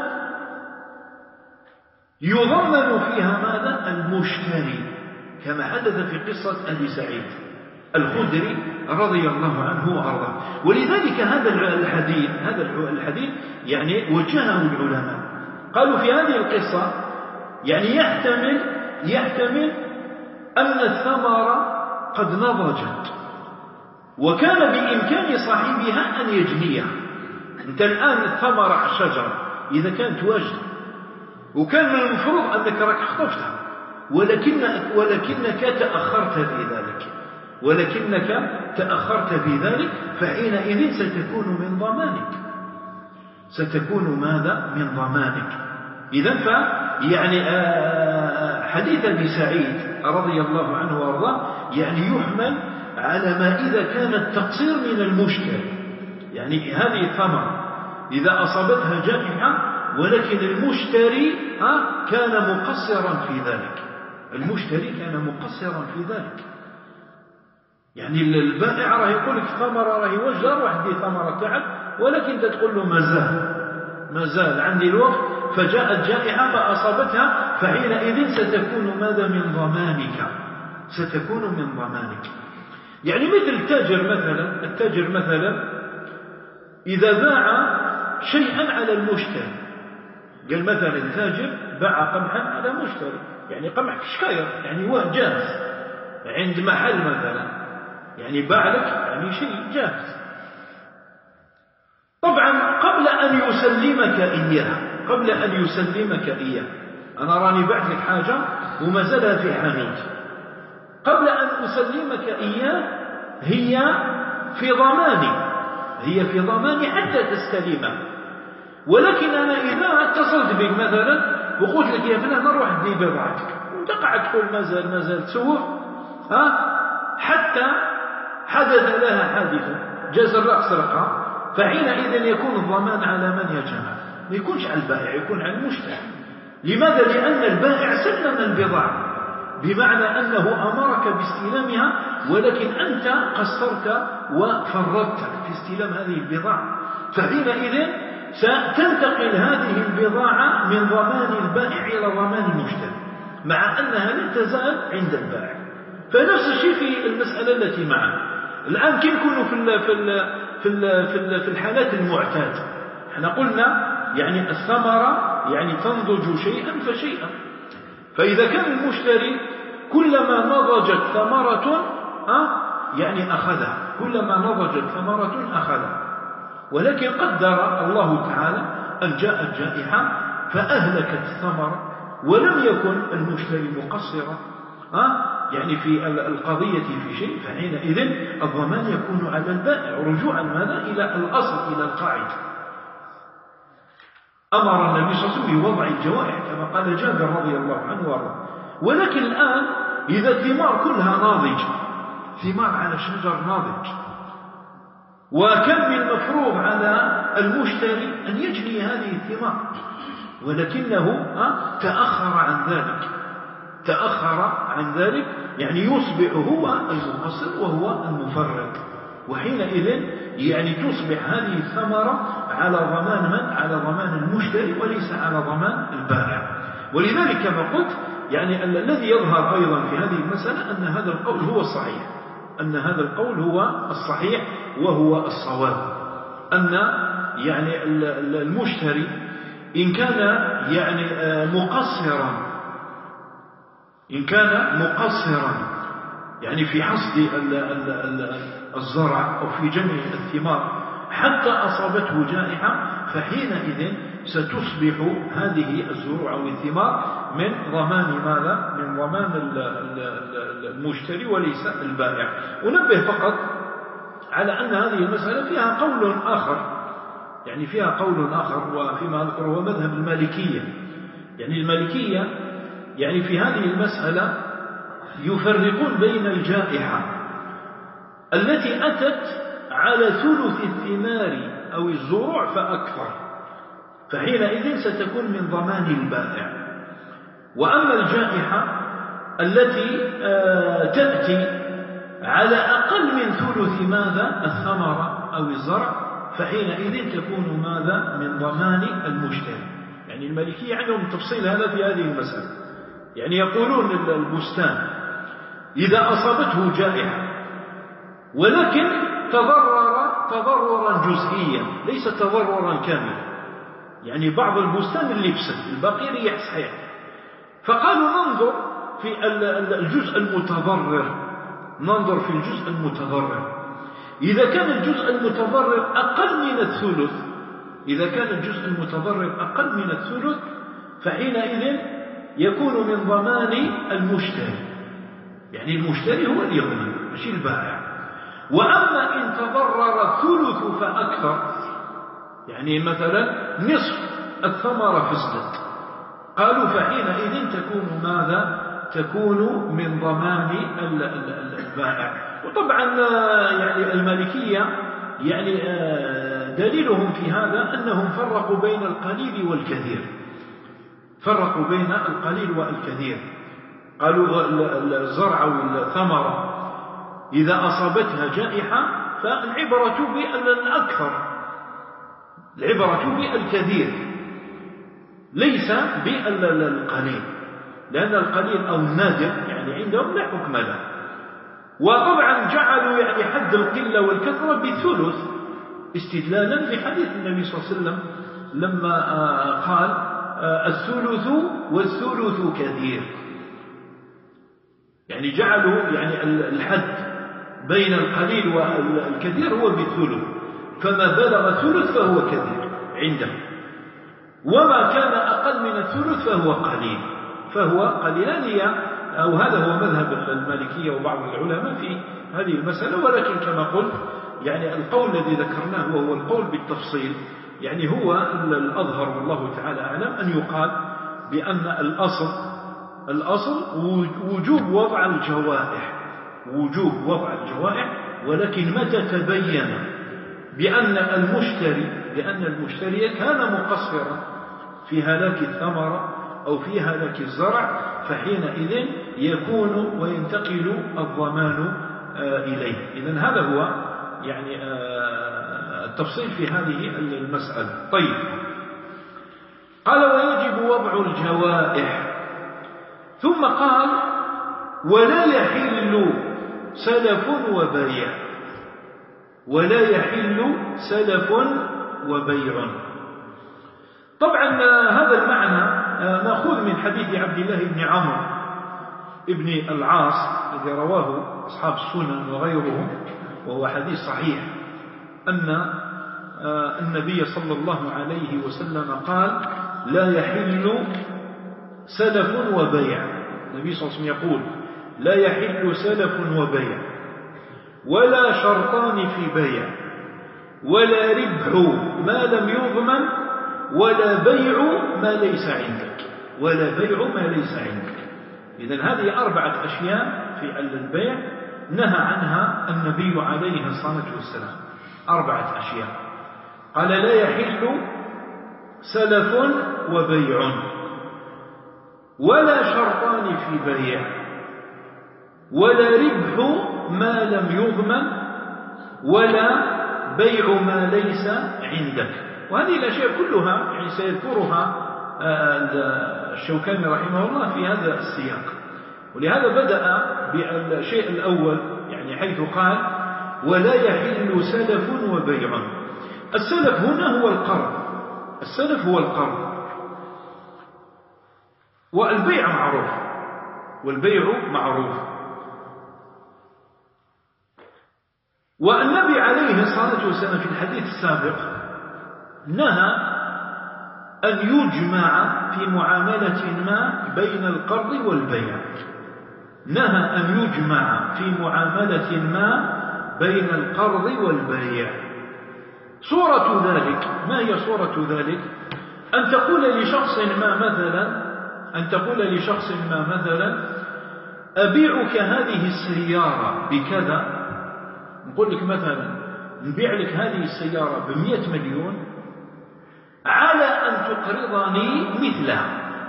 يضمن فيها ماذا؟ المشتري، كما حدث في قصة أبي سعيد الخدري رضي الله عنه وأرضاه. ولذلك هذا الحديث هذا الحديث يعني وجهه العلماء، قالوا في هذه القصة يعني يحتمل يحتمل أن الثمرة قد نضجت وكان بإمكان صاحبها أن يجنيها. أنت الآن الثمرة على الشجرة إذا كانت واجدة وكان من المفروض أنك راك خطفتها، ولكن ولكنك تأخرت في ذلك ولكنك تأخرت في ذلك فحينئذ ستكون من ضمانك ستكون ماذا؟ من ضمانك. إذن ف يعني حديث أبي سعيد رضي الله عنه وارضاه يعني يحمل على ما إذا كان التقصير من المشتري، يعني هذه الثمرة إذا أصابتها جائحة ولكن المشتري كان مقصرا في ذلك المشتري كان مقصرا في ذلك يعني البائع راه يقول لك الثمرة راهي وجهة روح دي ثمرة تعب، ولكن تقول له مازال مازال عندي الوقت، فجاءت جائحة فأصابتها فحينئذ ستكون ماذا؟ من ضمانك ستكون من ضمانك. يعني مثل التاجر مثلا التاجر مثلا إذا باع شيئا على المشتري، قال مثلا التاجر باع قمحا على مشتري، يعني قمح كشكاير يعني هو جاهز عند محل مثلا، يعني باع لك يعني شيء جاهز. طبعا قبل أن يسلمك إياه قبل أن يسلمك إياه أنا راني بعت لك حاجة وما زالها في حانوت، قبل أن أسلمك إياه هي في ضماني هي في ضماني حتى تستلمها. ولكن أنا إذا اتصلت بك مثلا وقلت لك يا فلان نروح ندي بضاعتك وانت قاعد تقول مازال مازال تسوق ها حتى حدث لها حادثة جاز الرأس سرقها، فحينئذ يكون الضمان على من يا جماعة؟ ما يكونش على البائع، يكون على المشتري. لماذا؟ لأن البائع سلم البضاعة بمعنى أنه أمرك باستلامها، ولكن أنت قصرت وفرطت في استلام هذه البضاعة، فحينئذ ستنتقل هذه البضاعة من ضمان البائع إلى ضمان المشتري، مع أنها لن تزال عند البائع. فنفس الشيء في المسألة التي معنا الآن. كيف نكونوا في ال في ال في ال في, ال في الحالات المعتادة؟ احنا قلنا يعني الثمرة يعني تنضج شيئا فشيئا، فإذا كان المشتري كلما نضجت ثمرة أه يعني أخذها كلما نضجت ثمرة أخذها، ولكن قدر الله تعالى أن جاءت جائحة فأهلكت الثمرة ولم يكن المشتري مقصرا أه يعني في القضية في شيء، فحينئذ الضمان يكون على البائع رجوعا ماذا؟ إلى الأصل إلى القاعدة. أمر النبي صلى الله عليه وسلم بوضع الجوائح كما قال جابر رضي الله عنه وارضاه. ولكن الآن إذا الثمار كلها ناضجة، ثمار على شجر ناضج، وكان من المفروض على المشتري أن يجني هذه الثمار، ولكنه تأخر عن ذلك تأخر عن ذلك يعني يصبح هو المقصر وهو المفرط، وحينئذ يعني تصبح هذه الثمرة على ضمان من؟ على ضمان المشتري وليس على ضمان البائع. ولذلك كما قلت يعني الذي يظهر أيضا في هذه المسألة أن هذا القول هو الصحيح، أن هذا القول هو الصحيح وهو الصواب، أن يعني المشتري إن كان يعني مقصرا إن كان مقصرا يعني في حصد الزرع أو في جمع الثمار حتى أصابته جائحة، فحينئذ ستصبح هذه الزروع أو الثمار من ضمان ماذا؟ من ضمان المشتري وليس البائع. ونبه فقط على أن هذه المسألة فيها قول آخر، يعني فيها قول آخر وفيما أذكر هو مذهب المالكية. يعني المالكية يعني في هذه المسألة يفرقون بين الجائحة التي أتت على ثلث الثمار أو الزروع فأكثر، فحينئذ ستكون من ضمان البائع. وأما الجائحة التي تأتي على أقل من ثلث ماذا؟ الثمرة أو الزرع، فحينئذ تكون ماذا؟ من ضمان المشتري. يعني المالكية عندهم تفصيل هذا في هذه المسألة، يعني يقولون البستان إذا أصابته جائحة ولكن تضرر تضررا جزئيا ليس تضررا كاملا، يعني بعض البستان اللي يفسد الباقي ريح صحيح، فقالوا ننظر في الجزء المتضرر، ننظر في الجزء المتضرر. إذا كان الجزء المتضرر أقل من الثلث إذا كان الجزء المتضرر أقل من الثلث فحينئذ يكون من ضمان المشتري، يعني المشتري هو اللي يضمن مش البائع. وأما إن تضرر الثلث فأكثر، يعني مثلا نصف الثمرة فسدت، قالوا فحينئذ تكون ماذا؟ تكون من ضمان البائع. وطبعا يعني المالكية يعني دليلهم في هذا أنهم فرقوا بين القليل والكثير، فرقوا بين القليل والكثير. قالوا الزرع والثمرة إذا أصابتها جائحة فالعبرة بالأكثر، العبرة بالكثير ليس بالقليل، لأن القليل أو النادر يعني عندهم لا حكم له. وطبعا جعلوا يعني حد القلة والكثرة بالثلث استدلالا بحديث النبي صلى الله عليه وسلم لما قال الثلث والثلث كثير، يعني جعلوا يعني الحد بين القليل والكثير هو بالثلث، فما بلغ ثلث فهو كثير عنده، وما كان أقل من الثلث فهو قليل فهو قليلان هي أو هذا هو مذهب المالكية وبعض العلماء في هذه المسألة. ولكن كما قلت يعني القول الذي ذكرناه وهو القول بالتفصيل يعني هو الأظهر والله تعالى أعلم أن يقال بأن الأصل الأصل وجوب وضع الجوائح، وجوب وضع الجوائح، ولكن متى تبين بأن المشتري بأن المشتري كان مقصرا في هلاك الثمرة أو في هلاك الزرع فحينئذ يكون وينتقل الضمان إليه. إذن هذا هو يعني التفصيل في هذه المسألة. طيب، قال ويجب وضع الجوائح، ثم قال ولا يحل سلف وبيع، ولا يحل سلف وبيع. طبعا هذا المعنى نأخذ من حديث عبد الله بن عمرو ابن العاص الذي رواه أصحاب السنن وغيرهم، وهو حديث صحيح، أن النبي صلى الله عليه وسلم قال لا يحل سلف وبيع. النبي صلى الله عليه وسلم يقول لا يحل سلف وبيع ولا شرطان في بيع ولا ربح ما لم يضمن ولا بيع ما ليس عندك ولا بيع ما ليس عندك. إذن هذه أربعة أشياء في البيع نهى عنها النبي عليه الصلاة والسلام، أربعة أشياء. قال لا يحل سلف وبيع، ولا شرطان في بيع، ولا ربح ما لم يضمن، ولا بيع ما ليس عندك. وهذه الأشياء كلها يعني سيذكرها الشوكاني رحمه الله في هذا السياق. ولهذا بدأ بالشيء الأول يعني حيث قال ولا يحل سلف وبيع. السلف هنا هو القرض، السلف هو القرض، والبيع معروف، والبيع معروف. والنبي عليه الصلاة والسلام في الحديث السابق نهى أن يجمع في معاملة ما بين القرض والبيع، نهى أن يجمع في معاملة ما بين القرض والبيع. صورة ذلك، ما هي صورة ذلك؟ أن تقول لشخص ما مثلا أن تقول لشخص ما مثلا أبيعك هذه السيارة بكذا، نقول لك مثلا نبيع لك هذه السيارة بمئة مليون على أن تقرضني مثلها.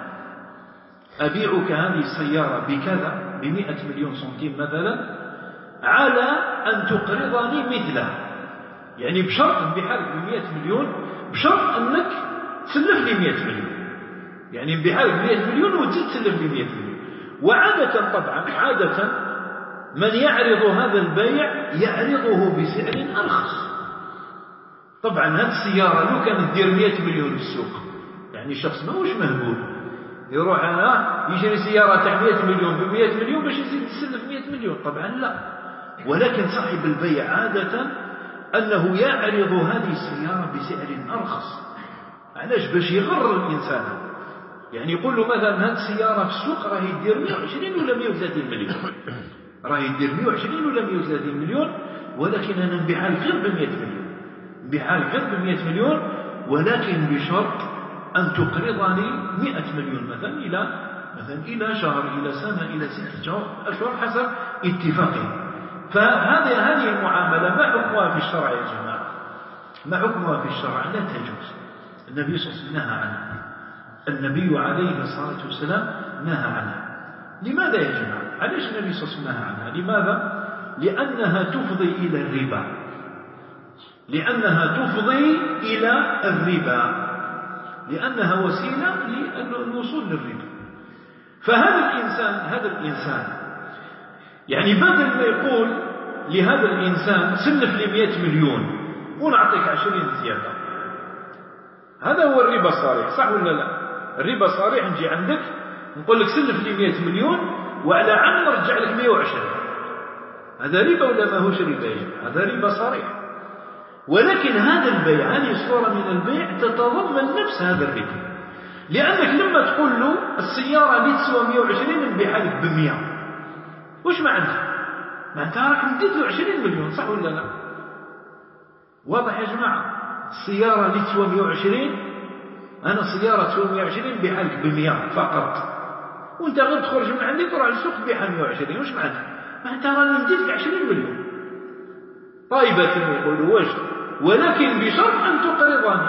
أبيعك هذه السيارة بكذا بمئة مليون سنتيم مثلا على أن تقرضني مثلها، يعني بشرط نبيعها لك بمئة مليون بشرط أنك تسلف لي مئة مليون، يعني نبيعها لك بمئة مليون وتزيد تسلف لي مئة مليون. وعادة طبعا عادة من يعرض هذا البيع يعرضه بسعر أرخص. طبعا هذه السيارة لو كانت تدير مئة مليون في السوق يعني الشخص ما هوش مهبول يروح أنا يشتري سيارة تاع مئة مليون بمئة مليون باش يزيد يسلف مئة مليون، طبعا لا. ولكن صاحب البيع عادة أنه يعرض هذه السيارة بسعر أرخص. علاش؟ باش يغر الإنسان، يعني يقول له مثلا هذه السيارة في السوق راهي تدير مئة وعشرين ولا مئة وثلاثين مليون، راهي تدير مئة وعشرين ولا مئة وثلاثين مليون، ولكن أنا نبيعها لك غير بمئة مليون، نبيعها لك غير بمئة مليون، ولكن بشرط أن تقرضني مئة مليون مثلا إلى مثلا إلى شهر إلى سنة إلى ستة أشهر حسب اتفاقهم. فهذه هذه المعاملة ما حكمها في الشرع يا جماعة؟ ما حكمها في الشرع؟ لا تجوز. النبي صلى الله عليه وسلم نهى عنها، النبي عليه الصلاة والسلام نهى عنها. لماذا يا جماعة؟ علاش النبي صلى الله عليه وسلم نهى عنها؟ لماذا؟ لأنها تفضي إلى الربا، لأنها تفضي إلى الربا، لأنها وسيلة للوصول للربا. فهذا الإنسان هذا الإنسان يعني بدل ما يقول لهذا الإنسان سلف لي مئة مليون ونعطيك عشرين زيادة، هذا هو الربا الصريح، صح ولا لا؟ الربا الصريح نجي عندك نقول لك سلف لي مئة مليون وعلى عام نرجع لك مئة وعشرين، هذا ربا ولا ما هوش ربا؟ هذا ربا صريح. ولكن هذا البيع، هذه الصورة من البيع تتضمن نفس هذا الربا، لأنك لما تقول له السيارة اللي تسوى مئة وعشرين نبيعها لك بمئة، وش معناتها؟ معناتها راك نديت له عشرين مليون، صح ولا لا؟ واضح يا جماعة؟ السيارة اللي تسوى مئة وعشرين، أنا سيارة تسوى مئة وعشرين نبيعها لك بمئة فقط، وأنت غير تخرج من عندي تروح للسوق تبيعها مئة وعشرين، وش معناتها؟ معناتها راني نديت لك عشرين مليون. طيبة يقولوا وجه، ولكن بشرط أن تقرضني،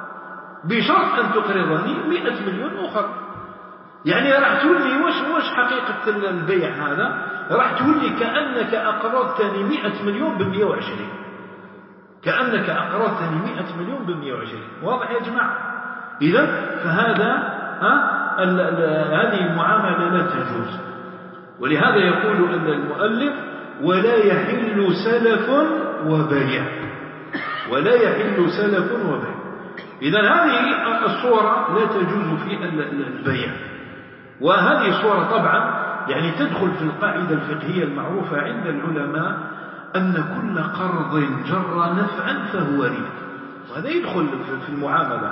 بشرط أن تقرضني مئة مليون أخرى. يعني راح تولي وش وش حقيقة البيع هذا؟ راح تولي كأنك أقرضتني مئة مليون بمئة وعشرين، كأنك أقرضتني مئة مليون بمئة وعشرين. واضح يا جماعة؟ إذا فهذا ها ال ال هذه المعاملة لا تجوز. ولهذا يقول المؤلف ولا يحل سلف وبيع، ولا يحل سلف وبيع. إذا هذه الصورة لا تجوز في البيع. وهذه الصورة طبعا يعني تدخل في القاعدة الفقهية المعروفة عند العلماء أن كل قرض جر نفعا فهو ربا، وهذا يدخل في المعاملة.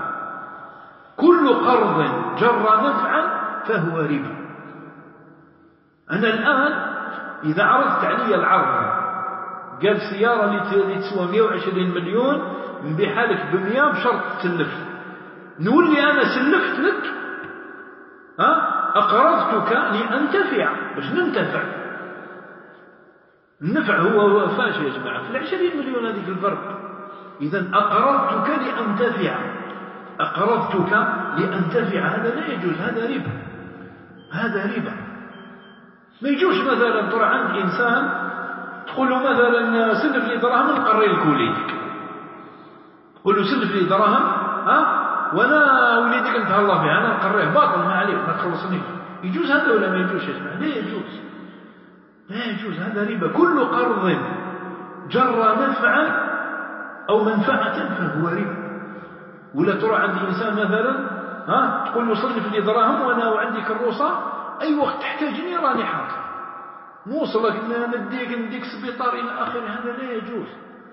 كل قرض جر نفعا فهو ربا. أنا الآن إذا عرضت علي العرض قال سيارة اللي تسوى مئة وعشرين مليون نبيعها لك بمئة بشرط تسلف، نولي أنا سلفت لك ها أقرضتك لأنتفع، باش ننتفع. النفع هو فاش يا جماعة؟ في العشرين مليون هذيك الفرق. إذا أقرضتك لأنتفع، أقرضتك لأنتفع، هذا لا يجوز، هذا ربا، هذا ربا. ما يجوز مثلا ترى عند إنسان تقول له مثلا سلف لي دراهم نقري لك وليدك، قول له سلف لي دراهم ها وانا وليدك نتهلا فيه، انا نقريه، باطل ما عليه، ما تخلصنيش. يجوز هذا ولا ما يجوز يا جماعه؟ لا يجوز، لا يجوز، هذا ربا. كل قرض جر نفعا او منفعه فهو ربا. ولا تروح عند انسان مثلا ها تقول له صرف لي دراهم وانا وعندي كروسه، اي وقت تحتاجني راني حاضر، نوصلك نديك نديك سبيطار الى اخره، هذا لا يجوز.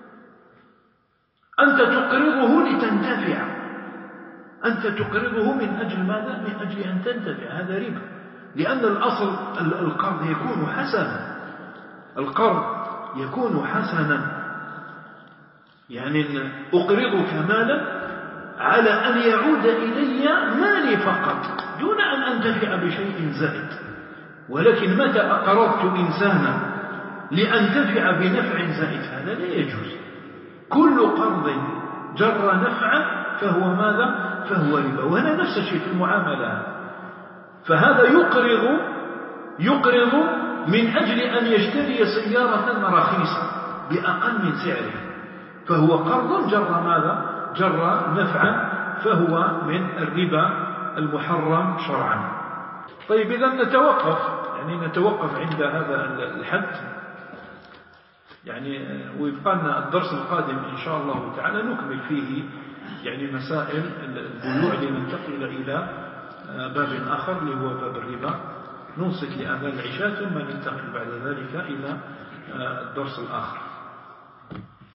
انت تقرضه لتنتفع، أنت تقرضه من أجل ماذا؟ من أجل أن تنتفع، هذا ربا. لأن الأصل القرض يكون حسنا، القرض يكون حسنا، يعني أقرضك مالا على أن يعود إلي مالي فقط دون أن أنتفع بشيء زائد. ولكن متى أقرضت إنسانا لأنتفع بنفع زائد هذا لا يجوز. كل قرض جر نفعا فهو ماذا؟ فهو ربا. وهنا نفس الشيء في المعاملة. فهذا يقرض يقرض من أجل أن يشتري سيارة رخيصة بأقل من سعره، فهو قرض جر ماذا؟ جر نفعا، فهو من الربا المحرم شرعا. طيب إذا نتوقف، يعني نتوقف عند هذا الحد، يعني ويبقى لنا الدرس القادم إن شاء الله تعالى نكمل فيه يعني مسائل البيوع، لننتقل إلى باب آخر اللي هو باب الربا. ننصت لأذان العشاء ثم ننتقل بعد ذلك إلى الدرس الآخر.